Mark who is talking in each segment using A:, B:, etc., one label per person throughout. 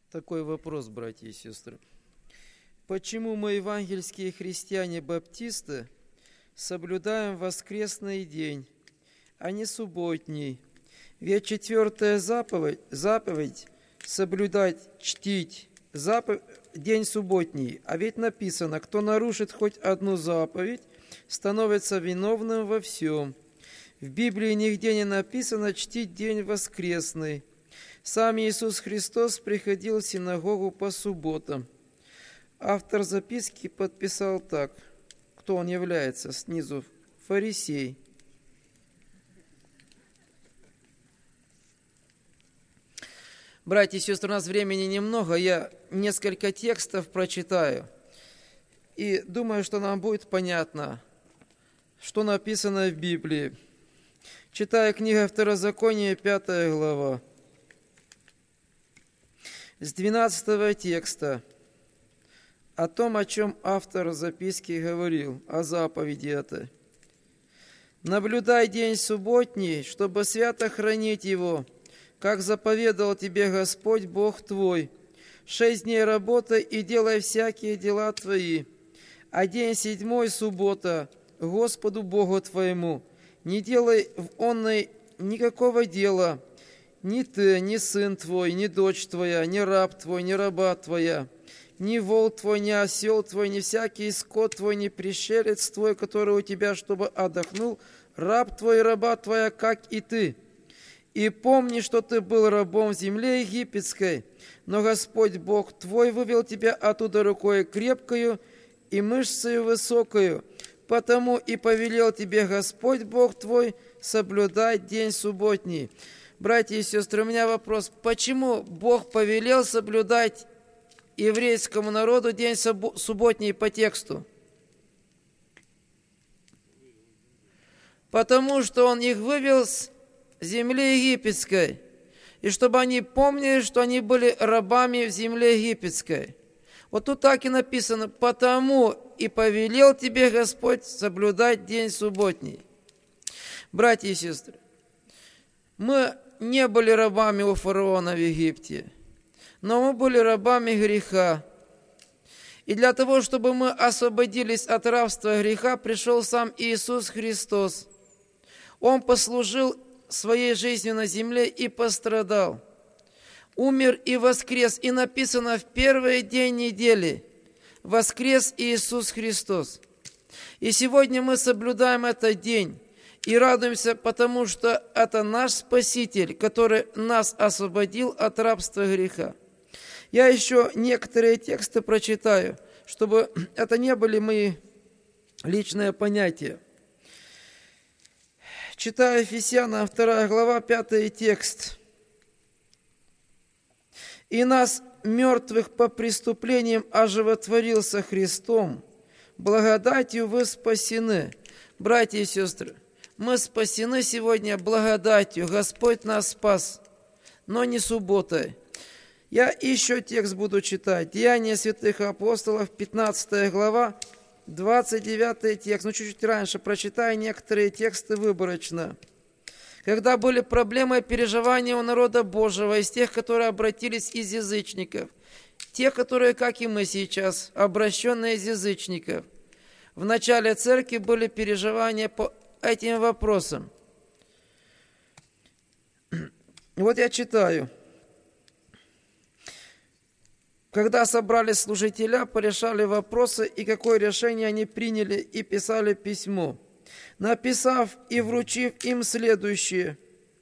A: Такой вопрос, братья и сестры. Почему мы, евангельские христиане-баптисты, соблюдаем воскресный день, а не субботний? Ведь 4-я заповедь соблюдать, чтить день субботний. А ведь написано, кто нарушит хоть одну заповедь, становится виновным во всем. В Библии нигде не написано чтить день воскресный. Сам Иисус Христос приходил в синагогу по субботам. Автор записки подписал так. Кто он является? Снизу фарисей. Братья и сестры, у нас времени немного, я несколько текстов прочитаю. И думаю, что нам будет понятно, что написано в Библии. Читаю книга Второзакония, 5 глава. С 12 текста. О том, о чем автор записки говорил, о заповеди этой. «Наблюдай день субботний, чтобы свято хранить его, как заповедал тебе Господь Бог твой. 6 дней работай и делай всякие дела твои. А день 7 суббота Господу Богу твоему. Не делай в онной никакого дела, ни ты, ни сын твой, ни дочь твоя, ни раб твой, ни раба твоя, ни вол твой, ни осел твой, ни всякий скот твой, ни пришелец твой, который у тебя, чтобы отдохнул, раб твой и раба твоя, как и ты. И помни, что ты был рабом в земле египетской, но Господь Бог твой вывел тебя оттуда рукой крепкою и мышцею высокою, потому и повелел тебе Господь Бог твой соблюдать день субботний». Братья и сестры, у меня вопрос. Почему Бог повелел соблюдать еврейскому народу день субботний по тексту? Потому что Он их вывел с земли египетской. И чтобы они помнили, что они были рабами в земле египетской. Вот тут так и написано. Потому и повелел тебе Господь соблюдать день субботний. Братья и сестры, мы не были рабами у фараона в Египте, но мы были рабами греха. И для того, чтобы мы освободились от рабства греха, пришел сам Иисус Христос. Он послужил своей жизнью на земле и пострадал. Умер и воскрес. И написано, в первый день недели воскрес Иисус Христос. И сегодня мы соблюдаем этот день. И радуемся, потому что это наш Спаситель, который нас освободил от рабства греха. Я еще некоторые тексты прочитаю, чтобы это не были мои личные понятия. Читаю Ефесянам 2 глава, 5 текст. «И нас, мертвых по преступлениям, оживотворил со Христом, благодатью вы спасены». Братья и сестры, мы спасены сегодня благодатью. Господь нас спас, но не субботой. Я еще текст буду читать. Деяния святых апостолов, 15 глава, 29 текст. Чуть-чуть раньше прочитаю некоторые тексты выборочно. Когда были проблемы переживания у народа Божьего, из тех, которые обратились из язычников, те, которые, как и мы сейчас, обращенные из язычников. В начале церкви были переживания по этим вопросам. Вот я читаю. Когда собрались служителя, порешали вопросы, и какое решение они приняли, и писали письмо, написав и вручив им следующее.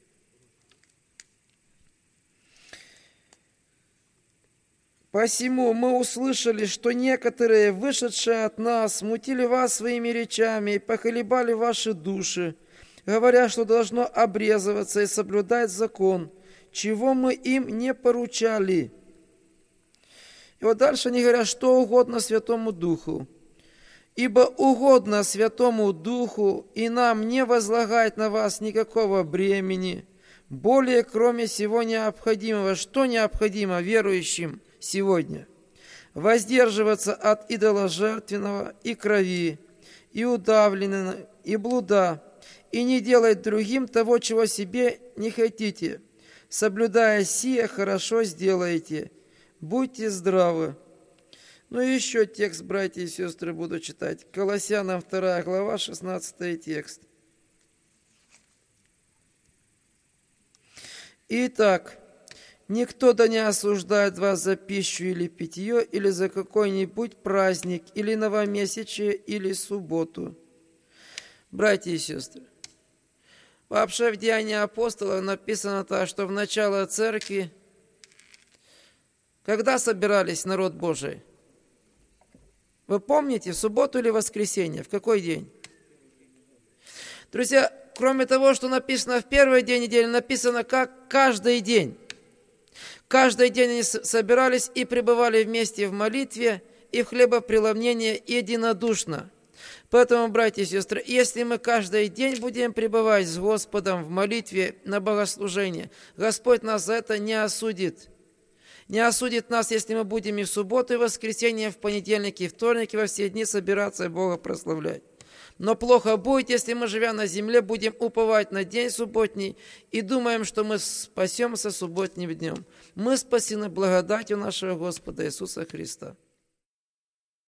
A: «Посему мы услышали, что некоторые, вышедшие от нас, смутили вас своими речами и поколебали ваши души, говоря, что должно обрезываться и соблюдать закон, чего мы им не поручали». И вот дальше они говорят, что угодно Святому Духу. «Ибо угодно Святому Духу и нам не возлагать на вас никакого бремени, более кроме всего необходимого». Что необходимо верующим сегодня? Воздерживаться от идоложертвенного и крови, и удавленного, и блуда, и не делать другим того, чего себе не хотите. Соблюдая сие, хорошо сделаете. Будьте здравы. Ну и еще текст, братья и сестры, буду читать. Колоссянам 2 глава, 16 текст. Итак, никто да не осуждает вас за пищу или питье, или за какой-нибудь праздник, или новомесячие, или субботу. Братья и сестры, вообще в Деянии апостолов написано так, что в начало церкви, когда собирались народ Божий? Вы помните, в субботу или воскресенье? В какой день? Друзья, кроме того, что написано в первый день недели, написано как каждый день. Каждый день они собирались и пребывали вместе в молитве и в хлебопреломнении единодушно. Поэтому, братья и сестры, если мы каждый день будем пребывать с Господом в молитве на богослужении, Господь нас за это не осудит. Не осудит нас, если мы будем и в субботу, и в воскресенье, и в понедельник, и вторник, и во все дни собираться и Бога прославлять. Но плохо будет, если мы, живя на земле, будем уповать на день субботний и думаем, что мы спасемся субботним днем. Мы спасены благодатью нашего Господа Иисуса Христа.